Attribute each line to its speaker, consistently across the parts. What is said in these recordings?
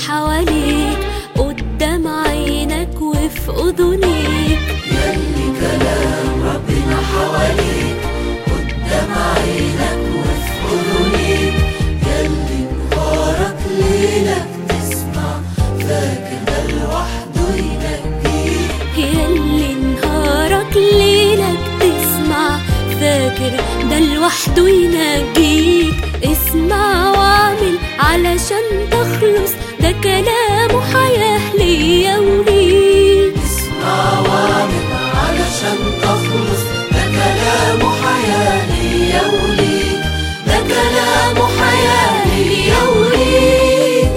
Speaker 1: حواليك قدام عينك وفي أذنيك.
Speaker 2: ياللي كلام ربنا حواليك قدام عينك وفي أذنيك. ياللي نهارك ليلك تسمع فاكر ده لوحده ينجيك.
Speaker 1: ياللي نهارك ليلك تسمع فاكر ده لوحده ينجيك. اسمع واعمل علشان تخلص، ده كلامه حياة ليا وليك.
Speaker 2: اسمع واعمل علشان تخلص، ده كلامه حياة ليا وليك. ده كلامه حياة ليا وليك.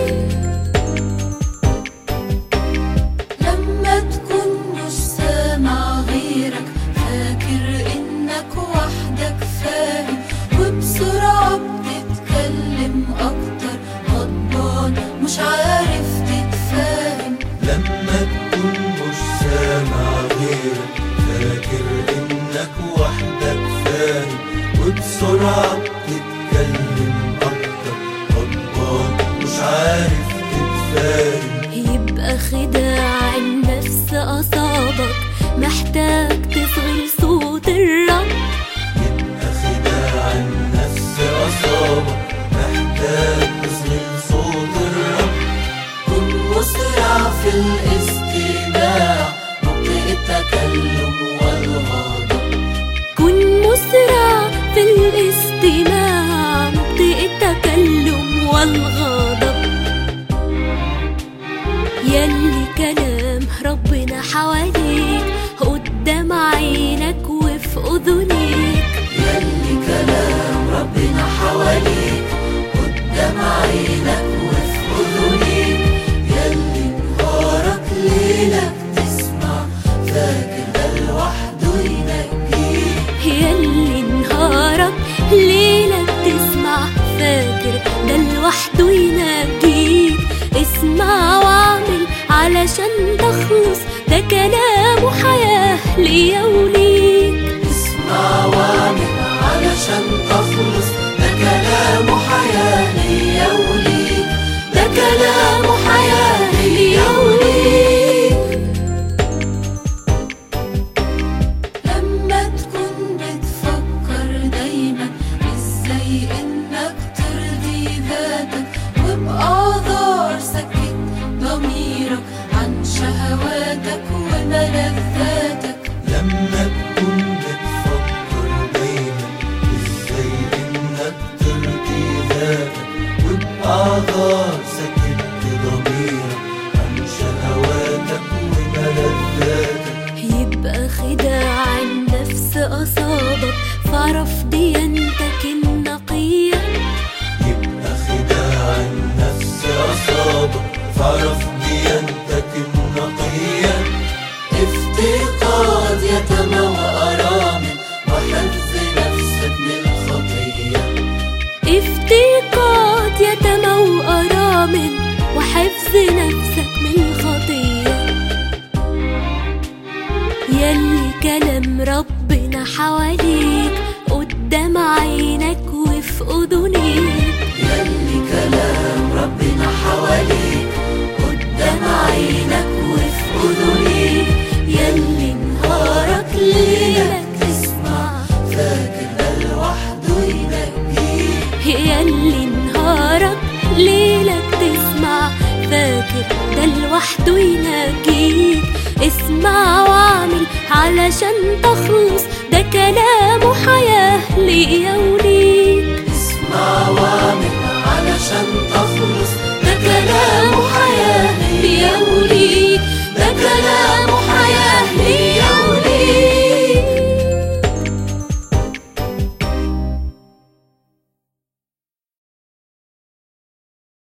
Speaker 2: لما تكون مش سامع غيرك فاكر انك وحدك فاهم، وبسرعة بتتكلم اكتر غضبان مش عارف تتفاهم.
Speaker 3: لما تكون مش سامع غيرك فاكر انك وحدك فاهم، وبسرعة بتتكلم اكتر غضبان مش عارف تتفاهم.
Speaker 1: يبقى خداع النفس أصابك، محتاج تصغي صوت الرب.
Speaker 3: يبقى خداع النفس أصابك، محتاج تصغي صوت الرب.
Speaker 2: كن مسرع في الاستماع مبطئ التكلم والغضب.
Speaker 1: كن مسرع في الاستماع مبطئ التكلم والغضب. ياللي كلام ربنا حواليك قدام عينك وفي أذنيك.
Speaker 2: ياللي كلام ربنا حواليك قدام عينك وفي أذنيك. ياللي نهارك ليلك تسمع فاكر ده لوحده ينجيك.
Speaker 1: ياللي نهارك ليلك تسمع فاكر ده لوحده ينجيك. اسمع واعمل علشان تخلص، ده كلامه حياة ليا وليك.
Speaker 2: اسمع واعمل علشان تخلص، ده كلامه حياة ليا وليك. ده كلامه حياة ليا وليك. لما تكون بتفكر دايما ازاي انك ترضي ذاتك، وبأعذار سكت ضميرك عن شهواتك وملذاتك.
Speaker 3: لما تكون بتفكر دايما ازاي انك ترضي ذاتك، وبأعذار سكت ضميرك عن شهواتك وملذاتك.
Speaker 1: يبقى خداع النفس أصابك، فاعرف ديانتك النقية.
Speaker 3: يبقى خداع النفس أصابك، فاعرف ديانتك النقية.
Speaker 2: افتقاد يتامى وأرامل وحفظ نفسك من الخطية.
Speaker 1: افتقاد يتامى وأرامل وحفظ نفسك من الخطية. ياللي كلام ربنا حواليك قدام عينك وفي أذنيك.
Speaker 2: ياللي كلام ربنا حواليك قدام عينك وفي أذنيك. ياللي نهارك ليلك تسمع فاكر ده لوحده ينجيك.
Speaker 1: ياللي نهارك ليلك تسمع فاكر ده لوحده ينجيك. اسمع واعمل علشان تخلص، ده كلامه حياة ليا وليك.